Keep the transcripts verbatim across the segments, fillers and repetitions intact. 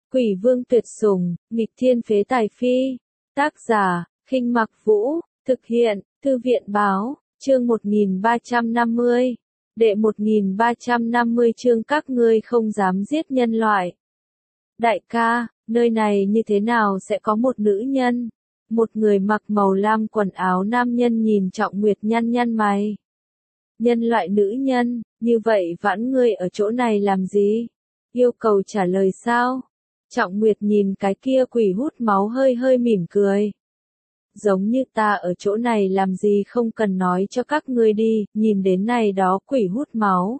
Quỷ vương tuyệt sủng, nghịch thiên phế tài phi. Tác giả, Khinh Mặc Vũ, thực hiện, Thư viện báo, chương một nghìn ba trăm năm mươi. Đệ một nghìn ba trăm năm mươi chương các ngươi không dám giết nhân loại. Đại ca, nơi này như thế nào sẽ có một nữ nhân? Một người mặc màu lam quần áo nam nhân nhìn Trọng Nguyệt nhăn nhăn mày. Nhân loại nữ nhân, như vậy vãn ngươi ở chỗ này làm gì? Yêu cầu trả lời sao? Trọng Nguyệt nhìn cái kia quỷ hút máu hơi hơi mỉm cười. Giống như ta ở chỗ này làm gì không cần nói cho các ngươi đi, nhìn đến này đó quỷ hút máu.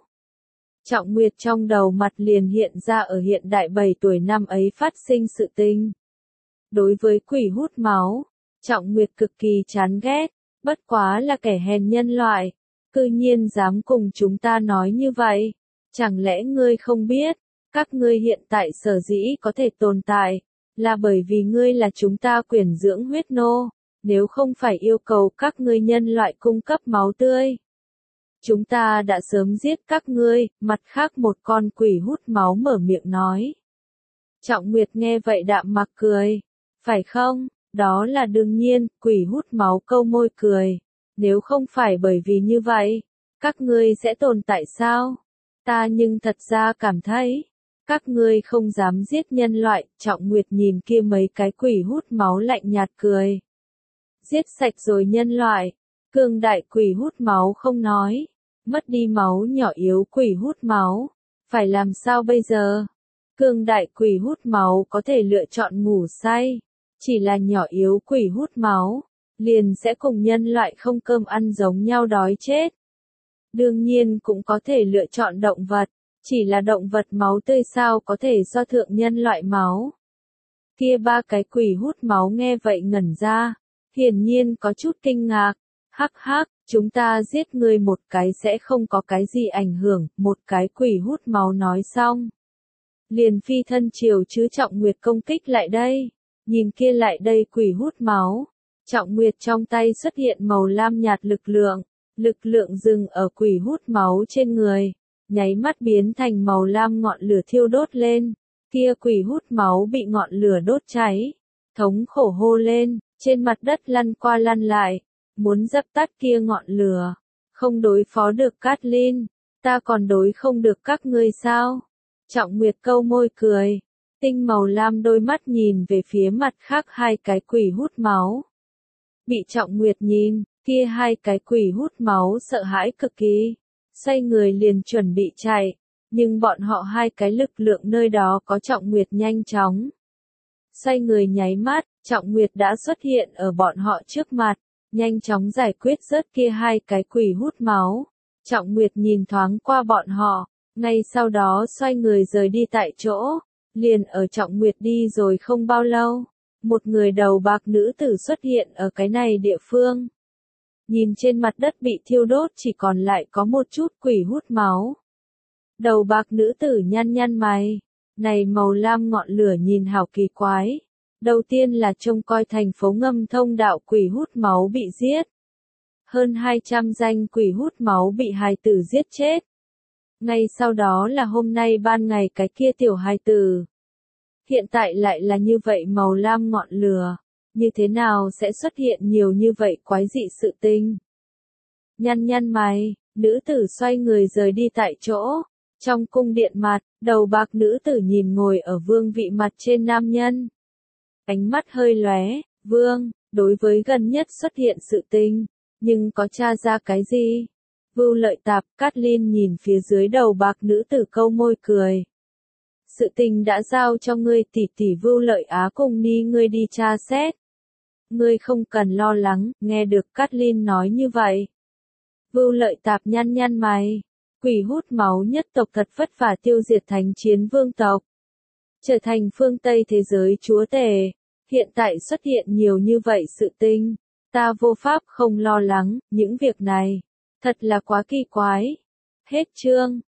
Trọng Nguyệt trong đầu mặt liền hiện ra ở hiện đại bảy tuổi năm ấy phát sinh sự tình. Đối với quỷ hút máu, Trọng Nguyệt cực kỳ chán ghét, bất quá là kẻ hèn nhân loại, cư nhiên dám cùng chúng ta nói như vậy. Chẳng lẽ ngươi không biết, các ngươi hiện tại sở dĩ có thể tồn tại, là bởi vì ngươi là chúng ta quyển dưỡng huyết nô, nếu không phải yêu cầu các ngươi nhân loại cung cấp máu tươi. Chúng ta đã sớm giết các ngươi, mặt khác một con quỷ hút máu mở miệng nói. Trọng Nguyệt nghe vậy đạm mặc cười, phải không, đó là đương nhiên, quỷ hút máu câu môi cười, nếu không phải bởi vì như vậy, các ngươi sẽ tồn tại sao? Ta nhưng thật ra cảm thấy, các ngươi không dám giết nhân loại. Trọng Nguyệt nhìn kia mấy cái quỷ hút máu lạnh nhạt cười. Giết sạch rồi nhân loại, cường đại quỷ hút máu không nói, mất đi máu nhỏ yếu quỷ hút máu, phải làm sao bây giờ? Cường đại quỷ hút máu có thể lựa chọn ngủ say, chỉ là nhỏ yếu quỷ hút máu, liền sẽ cùng nhân loại không cơm ăn giống nhau đói chết. Đương nhiên cũng có thể lựa chọn động vật, chỉ là động vật máu tươi sao có thể do thượng nhân loại máu. Kia ba cái quỷ hút máu nghe vậy ngẩn ra, hiển nhiên có chút kinh ngạc. Hắc hắc, chúng ta giết người một cái sẽ không có cái gì ảnh hưởng, một cái quỷ hút máu nói xong. Liền phi thân chiều chứ Trọng Nguyệt công kích lại đây, nhìn kia lại đây quỷ hút máu. Trọng Nguyệt trong tay xuất hiện màu lam nhạt lực lượng, lực lượng dừng ở quỷ hút máu trên người, nháy mắt biến thành màu lam ngọn lửa thiêu đốt lên, kia quỷ hút máu bị ngọn lửa đốt cháy, thống khổ hô lên, trên mặt đất lăn qua lăn lại, muốn dập tắt kia ngọn lửa, không đối phó được Cát-linh, ta còn đối không được các ngươi sao? Trọng Nguyệt câu môi cười, tinh màu lam đôi mắt nhìn về phía mặt khác hai cái quỷ hút máu. Bị Trọng Nguyệt nhìn, kia hai cái quỷ hút máu sợ hãi cực kỳ, xoay người liền chuẩn bị chạy, nhưng bọn họ hai cái lực lượng nơi đó có Trọng Nguyệt nhanh chóng. Xoay người nháy mắt, Trọng Nguyệt đã xuất hiện ở bọn họ trước mặt, nhanh chóng giải quyết rớt kia hai cái quỷ hút máu. Trọng Nguyệt nhìn thoáng qua bọn họ, ngay sau đó xoay người rời đi tại chỗ, liền ở Trọng Nguyệt đi rồi không bao lâu, một người đầu bạc nữ tử xuất hiện ở cái này địa phương. Nhìn trên mặt đất bị thiêu đốt chỉ còn lại có một chút quỷ hút máu. Đầu bạc nữ tử nhăn nhăn mày, này màu lam ngọn lửa nhìn hảo kỳ quái. Đầu tiên là trông coi thành phố ngầm thông đạo quỷ hút máu bị giết. Hơn hai trăm danh quỷ hút máu bị hài tử giết chết. Ngay sau đó là hôm nay ban ngày cái kia tiểu hài tử. Hiện tại lại là như vậy màu lam ngọn lửa. Như thế nào sẽ xuất hiện nhiều như vậy quái dị sự tình? Nhăn nhăn mày, nữ tử xoay người rời đi tại chỗ. Trong cung điện mặt, đầu bạc nữ tử nhìn ngồi ở vương vị mặt trên nam nhân. Ánh mắt hơi lóe, vương, đối với gần nhất xuất hiện sự tình, nhưng có tra ra cái gì? Vưu Lợi Tạp, Cát-linh nhìn phía dưới đầu bạc nữ tử câu môi cười. Sự tình đã giao cho ngươi tỷ tỷ Vưu Lợi Á cùng ni ngươi đi tra xét. Ngươi không cần lo lắng, nghe được Cát-linh nói như vậy. Vưu Lợi Tạp nhăn nhăn mày, quỷ hút máu nhất tộc thật vất vả tiêu diệt thánh chiến vương tộc. Trở thành phương Tây thế giới chúa tể, hiện tại xuất hiện nhiều như vậy sự tình, ta vô pháp không lo lắng, những việc này, thật là quá kỳ quái. Hết chương.